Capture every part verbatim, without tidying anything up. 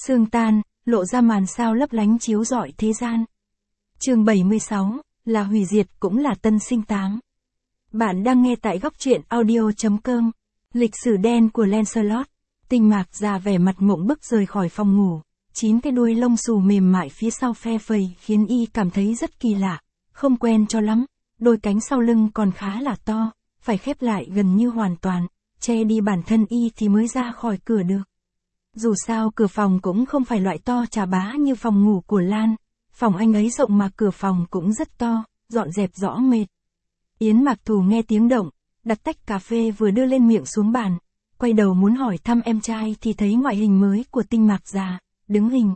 Sương tan, lộ ra màn sao lấp lánh chiếu rọi thế gian. Chương bảy mươi sáu, là hủy diệt cũng là tân sinh tám. Bạn đang nghe tại góc truyện audio chấm com. Lịch sử đen của Lancelot. Tinh Mạc già vẻ mặt mộng bức rời khỏi phòng ngủ. Chín cái đuôi lông xù mềm mại phía sau phe phẩy khiến y cảm thấy rất kỳ lạ, không quen cho lắm. Đôi cánh sau lưng còn khá là to, phải khép lại gần như hoàn toàn, che đi bản thân y thì mới ra khỏi cửa được. Dù sao cửa phòng cũng không phải loại to chà bá như phòng ngủ của Lan. Phòng anh ấy rộng mà cửa phòng cũng rất to, dọn dẹp rõ mệt. Yến Mạc Thù nghe tiếng động, đặt tách cà phê vừa đưa lên miệng xuống bàn, quay đầu muốn hỏi thăm em trai thì thấy ngoại hình mới của Tinh Mạc già, đứng hình.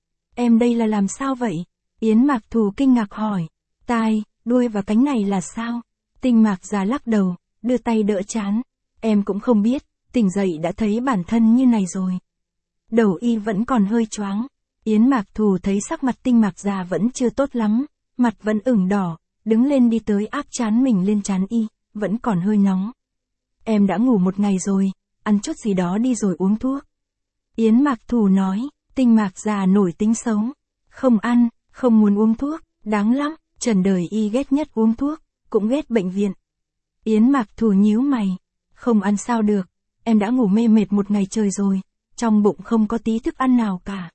Em đây là làm sao vậy? Yến Mạc Thù kinh ngạc hỏi. Tai, đuôi và cánh này là sao? Tinh Mạc già lắc đầu, đưa tay đỡ trán. Em cũng không biết, tỉnh dậy đã thấy bản thân như này rồi. Đầu y vẫn còn hơi choáng. Yến Mạc Thù thấy sắc mặt Tinh Mạc già vẫn chưa tốt lắm, mặt vẫn ửng đỏ, đứng lên đi tới áp trán mình lên trán y, vẫn còn hơi nóng. Em đã ngủ một ngày rồi, ăn chút gì đó đi rồi uống thuốc. Yến Mạc Thù nói. Tinh Mạc già nổi tính xấu. Không ăn, không muốn uống thuốc, đáng lắm, trần đời y ghét nhất uống thuốc, cũng ghét bệnh viện. Yến Mạc Thù nhíu mày. Không ăn sao được, em đã ngủ mê mệt một ngày trời rồi, trong bụng không có tí thức ăn nào cả.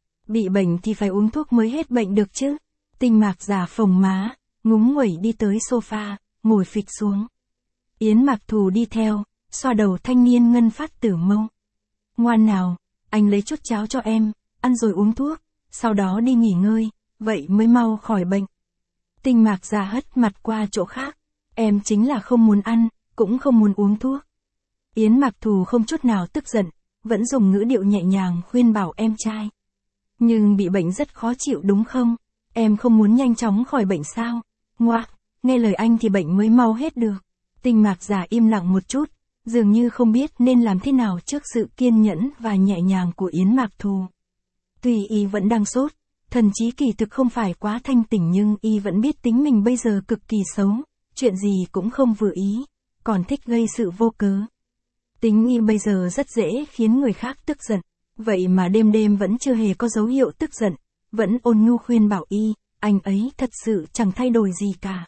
Bị bệnh thì phải uống thuốc mới hết bệnh được chứ. Tinh Mạc già phồng má, ngúng nguẩy đi tới sofa, ngồi phịch xuống. Yến Mạc Thù đi theo, xoa đầu thanh niên ngân phát tử mâu. Ngoan nào, anh lấy chút cháo cho em, ăn rồi uống thuốc, sau đó đi nghỉ ngơi, vậy mới mau khỏi bệnh. Tinh Mạc già hất mặt qua chỗ khác. Em chính là không muốn ăn, cũng không muốn uống thuốc. Yến Mạc Thù không chút nào tức giận, vẫn dùng ngữ điệu nhẹ nhàng khuyên bảo em trai. Nhưng bị bệnh rất khó chịu đúng không? Em không muốn nhanh chóng khỏi bệnh sao? Ngoác, nghe lời anh thì bệnh mới mau hết được. Tinh Mạc già im lặng một chút, dường như không biết nên làm thế nào trước sự kiên nhẫn và nhẹ nhàng của Yến Mạc Thù. Tuy y vẫn đang sốt, thần trí kỳ thực không phải quá thanh tỉnh nhưng y vẫn biết tính mình bây giờ cực kỳ xấu, chuyện gì cũng không vừa ý, còn thích gây sự vô cớ. Tính y bây giờ rất dễ khiến người khác tức giận, vậy mà đêm đêm vẫn chưa hề có dấu hiệu tức giận, vẫn ôn nhu khuyên bảo y, anh ấy thật sự chẳng thay đổi gì cả.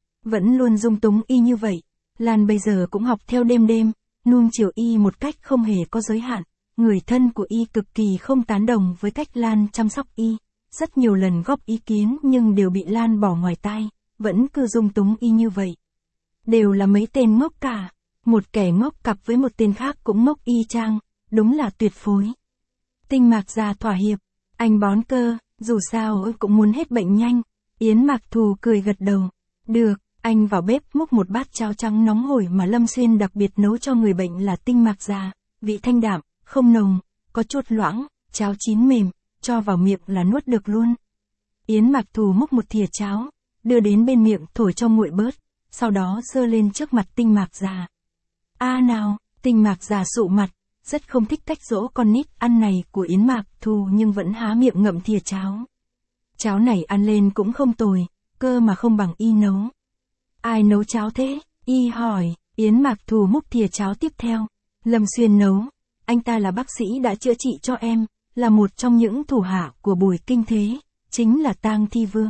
Vẫn luôn dung túng y như vậy, Lan bây giờ cũng học theo đêm đêm, nuông chiều y một cách không hề có giới hạn. Người thân của y cực kỳ không tán đồng với cách Lan chăm sóc y, rất nhiều lần góp ý kiến nhưng đều bị Lan bỏ ngoài tai, vẫn cứ dung túng y như vậy. Đều là mấy tên ngốc cả, một kẻ ngốc cặp với một tên khác cũng ngốc y chang, đúng là tuyệt phối. Tinh Mạc già thỏa hiệp, anh bón cơ, dù sao cũng muốn hết bệnh nhanh. Yến Mạc Thù cười gật đầu. Được, anh vào bếp múc một bát cháo trắng nóng hổi mà Lâm Xuyên đặc biệt nấu cho người bệnh là Tinh Mạc già, vị thanh đạm, không nồng, có chút loãng, cháo chín mềm, cho vào miệng là nuốt được luôn. Yến Mạc Thù múc một thìa cháo, đưa đến bên miệng thổi cho nguội bớt, sau đó giơ lên trước mặt Tinh Mạc già. A à nào, Tinh Mạc già sụ mặt, rất không thích cách dỗ con nít ăn này của Yến Mạc Thù nhưng vẫn há miệng ngậm thìa cháo. Cháo này ăn lên cũng không tồi, cơ mà không bằng y nấu. Ai nấu cháo thế? Y hỏi. Yến Mạc Thù múc thìa cháo tiếp theo. Lâm Xuyên nấu. Anh ta là bác sĩ đã chữa trị cho em, là một trong những thủ hạ của Bùi Kinh Thế, chính là Tang Thi Vương.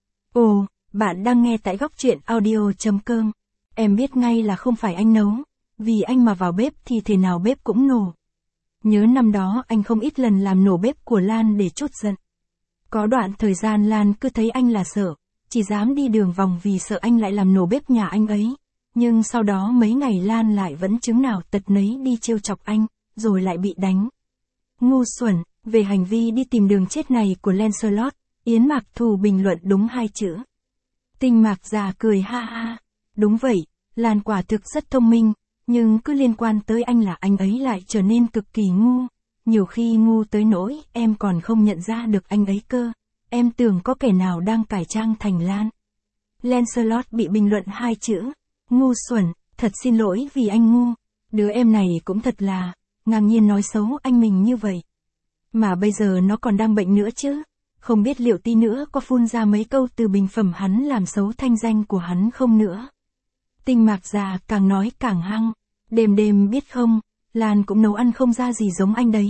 Ồ, bạn đang nghe tại góc truyện audio chấm com. Em biết ngay là không phải anh nấu, vì anh mà vào bếp thì thể nào bếp cũng nổ. Nhớ năm đó anh không ít lần làm nổ bếp của Lan để trút giận. Có đoạn thời gian Lan cứ thấy anh là sợ, chỉ dám đi đường vòng vì sợ anh lại làm nổ bếp nhà anh ấy. Nhưng sau đó mấy ngày Lan lại vẫn chứng nào tật nấy đi trêu chọc anh, rồi lại bị đánh. Ngu xuẩn, về hành vi đi tìm đường chết này của Lancelot, Yến Mạc Thù bình luận đúng hai chữ. Tinh Mạc già cười ha ha. Đúng vậy, Lan quả thực rất thông minh, nhưng cứ liên quan tới anh là anh ấy lại trở nên cực kỳ ngu. Nhiều khi ngu tới nỗi em còn không nhận ra được anh ấy cơ. Em tưởng có kẻ nào đang cải trang thành Lan. Lancelot bị bình luận hai chữ. Ngu xuẩn, thật xin lỗi vì anh ngu. Đứa em này cũng thật là, ngang nhiên nói xấu anh mình như vậy. Mà bây giờ nó còn đang bệnh nữa chứ. Không biết liệu tí nữa có phun ra mấy câu từ bình phẩm hắn làm xấu thanh danh của hắn không nữa. Tinh Mạc già càng nói càng hăng. Đêm đêm biết không, Lan cũng nấu ăn không ra gì giống anh đấy.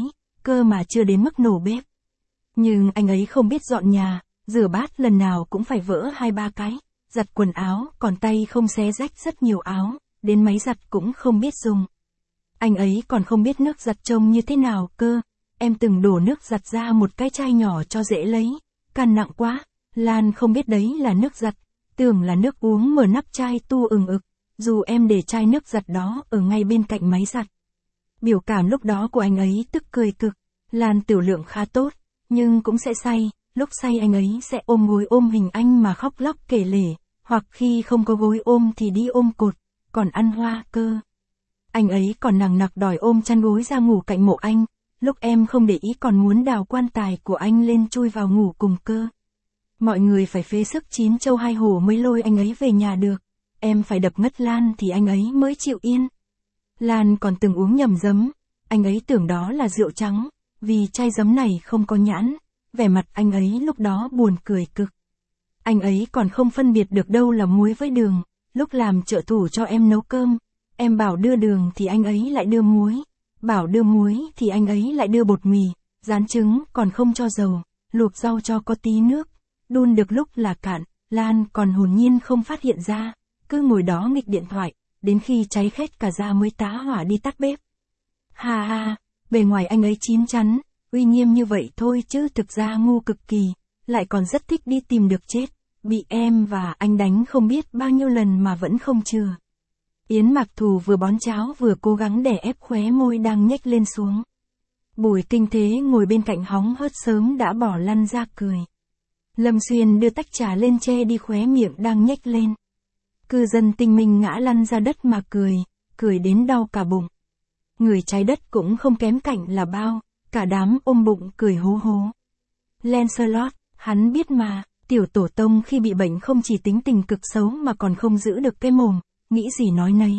cơ mà chưa đến mức nổ bếp. Nhưng anh ấy không biết dọn nhà, rửa bát lần nào cũng phải vỡ hai ba cái, giặt quần áo, còn tay không xé rách rất nhiều áo, đến máy giặt cũng không biết dùng. Anh ấy còn không biết nước giặt trông như thế nào cơ, em từng đổ nước giặt ra một cái chai nhỏ cho dễ lấy, can nặng quá, Lan không biết đấy là nước giặt, tưởng là nước uống mở nắp chai tu ừng ực, dù em để chai nước giặt đó ở ngay bên cạnh máy giặt. Biểu cảm lúc đó của anh ấy tức cười cực, Lan tiểu lượng khá tốt, nhưng cũng sẽ say, lúc say anh ấy sẽ ôm gối ôm hình anh mà khóc lóc kể lể, hoặc khi không có gối ôm thì đi ôm cột, còn ăn hoa cơ. Anh ấy còn nằng nặc đòi ôm chăn gối ra ngủ cạnh mộ anh, lúc em không để ý còn muốn đào quan tài của anh lên chui vào ngủ cùng cơ. Mọi người phải phế sức chín châu hai hổ mới lôi anh ấy về nhà được, em phải đập ngất Lan thì anh ấy mới chịu yên. Lan còn từng uống nhầm giấm, anh ấy tưởng đó là rượu trắng, vì chai giấm này không có nhãn, vẻ mặt anh ấy lúc đó buồn cười cực. Anh ấy còn không phân biệt được đâu là muối với đường, lúc làm trợ thủ cho em nấu cơm, em bảo đưa đường thì anh ấy lại đưa muối, bảo đưa muối thì anh ấy lại đưa bột mì, rán trứng còn không cho dầu, luộc rau cho có tí nước, đun được lúc là cạn, Lan còn hồn nhiên không phát hiện ra, cứ ngồi đó nghịch điện thoại, đến khi cháy khét cả da mới tá hỏa đi tắt bếp. Ha ha, bề ngoài anh ấy chín chắn, uy nghiêm như vậy thôi chứ thực ra ngu cực kỳ, lại còn rất thích đi tìm được chết, bị em và anh đánh không biết bao nhiêu lần mà vẫn không chừa. Yến Mặc Thù vừa bón cháo vừa cố gắng đè ép khóe môi đang nhếch lên xuống. Bùi Kinh Thế ngồi bên cạnh hóng hớt sớm đã bỏ lăn ra cười. Lâm Xuyên đưa tách trà lên che đi khóe miệng đang nhếch lên. Cư dân Tinh Minh ngã lăn ra đất mà cười, cười đến đau cả bụng. Người trái đất cũng không kém cạnh là bao, cả đám ôm bụng cười hố hố. Lancelot, hắn biết mà, tiểu tổ tông khi bị bệnh không chỉ tính tình cực xấu mà còn không giữ được cái mồm, nghĩ gì nói nấy.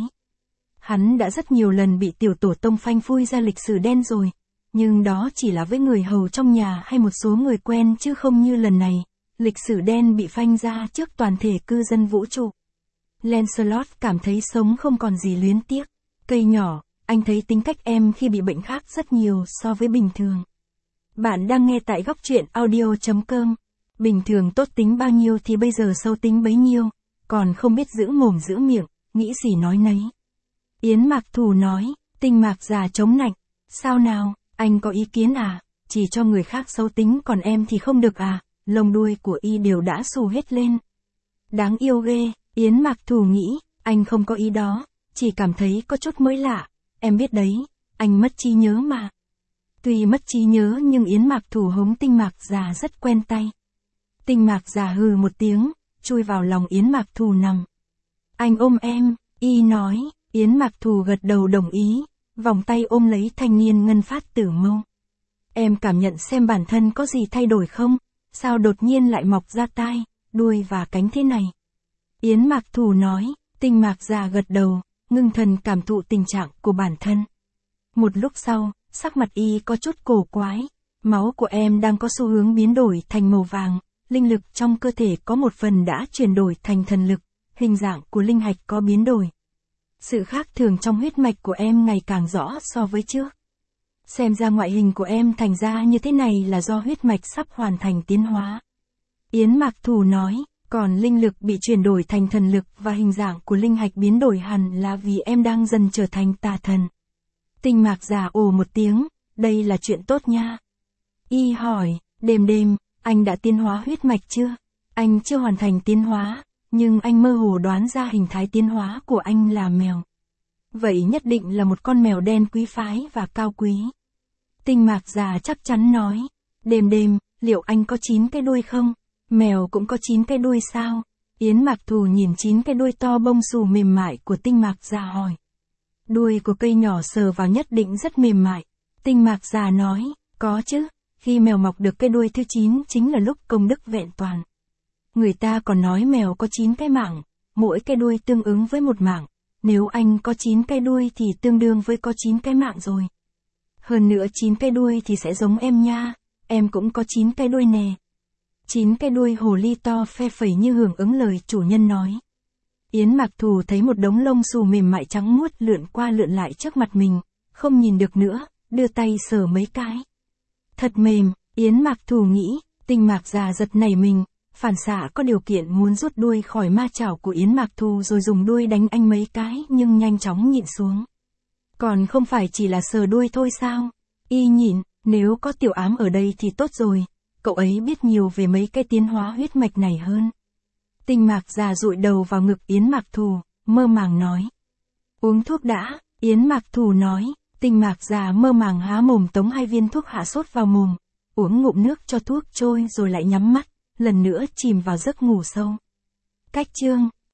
Hắn đã rất nhiều lần bị tiểu tổ tông phanh phui ra lịch sử đen rồi, nhưng đó chỉ là với người hầu trong nhà hay một số người quen chứ không như lần này, lịch sử đen bị phanh ra trước toàn thể cư dân vũ trụ. Lancelot cảm thấy sống không còn gì luyến tiếc. Cây nhỏ, anh thấy tính cách em khi bị bệnh khác rất nhiều so với bình thường. Bạn đang nghe tại góc truyện audio chấm com. Bình thường tốt tính bao nhiêu thì bây giờ xấu tính bấy nhiêu, còn không biết giữ mồm giữ miệng, nghĩ gì nói nấy. Yến Mặc Thù nói, Tinh Mạc già chống nạnh, sao nào, anh có ý kiến à, chỉ cho người khác xấu tính còn em thì không được à, lông đuôi của y đều đã xù hết lên. Đáng yêu ghê, Yến Mặc Thù nghĩ, anh không có ý đó, chỉ cảm thấy có chút mới lạ, em biết đấy, anh mất trí nhớ mà. Tuy mất trí nhớ nhưng Yến Mặc Thù hống Tinh Mạc già rất quen tay. Tinh Mạc già hừ một tiếng, chui vào lòng Yến Mặc Thù nằm. Anh ôm em, y nói, Yến Mặc Thù gật đầu đồng ý, vòng tay ôm lấy thanh niên ngân phát tử mâu. Em cảm nhận xem bản thân có gì thay đổi không, sao đột nhiên lại mọc ra tai, đuôi và cánh thế này. Yến Mặc Thù nói, Tinh Mạc già gật đầu, ngưng thần cảm thụ tình trạng của bản thân. Một lúc sau, sắc mặt y có chút cổ quái, máu của em đang có xu hướng biến đổi thành màu vàng, linh lực trong cơ thể có một phần đã chuyển đổi thành thần lực, hình dạng của linh hạch có biến đổi. Sự khác thường trong huyết mạch của em ngày càng rõ so với trước. Xem ra ngoại hình của em thành ra như thế này là do huyết mạch sắp hoàn thành tiến hóa. Yến Mặc Thù nói, còn linh lực bị chuyển đổi thành thần lực và hình dạng của linh hạch biến đổi hẳn là vì em đang dần trở thành tà thần. Tinh Mạc già ồ một tiếng, đây là chuyện tốt nha. Y hỏi, đêm đêm, anh đã tiến hóa huyết mạch chưa? Anh chưa hoàn thành tiến hóa, nhưng anh mơ hồ đoán ra hình thái tiến hóa của anh là mèo. Vậy nhất định là một con mèo đen quý phái và cao quý. Tinh Mạc già chắc chắn nói, đêm đêm, liệu anh có chín cái đuôi không? Mèo cũng có chín cái đuôi sao? Yến Mặc Thù nhìn chín cái đuôi to bông xù mềm mại của Tinh Mạc già hỏi. Đuôi của cây nhỏ sờ vào nhất định rất mềm mại. Tinh Mạc già nói, có chứ, khi mèo mọc được cái đuôi thứ chín chính là lúc công đức vẹn toàn. Người ta còn nói mèo có chín cái mảng, mỗi cái đuôi tương ứng với một mảng, nếu anh có chín cái đuôi thì tương đương với có chín cái mảng rồi. Hơn nữa chín cái đuôi thì sẽ giống em nha, em cũng có chín cái đuôi nè. Chín cái đuôi hồ ly to phe phẩy như hưởng ứng lời chủ nhân nói. Yến Mặc Thù thấy một đống lông xù mềm mại trắng muốt lượn qua lượn lại trước mặt mình, không nhìn được nữa, đưa tay sờ mấy cái, Thật mềm, Yến Mạc Thù nghĩ, Tinh Mạc già giật nảy mình, phản xạ có điều kiện muốn rút đuôi khỏi ma chảo của Yến Mạc Thù rồi dùng đuôi đánh anh mấy cái nhưng nhanh chóng nhịn xuống. Còn không phải chỉ là sờ đuôi thôi sao? Y nhịn, nếu có Tiểu Ám ở đây thì tốt rồi, cậu ấy biết nhiều về mấy cái tiến hóa huyết mạch này hơn. Tinh Mạc già dụi đầu vào ngực Yến Mạc Thù, mơ màng nói. Uống thuốc đã, Yến Mạc Thù nói. Tinh Mạc già mơ màng há mồm tống hai viên thuốc hạ sốt vào mồm, uống ngụm nước cho thuốc trôi rồi lại nhắm mắt, lần nữa chìm vào giấc ngủ sâu. Cách chương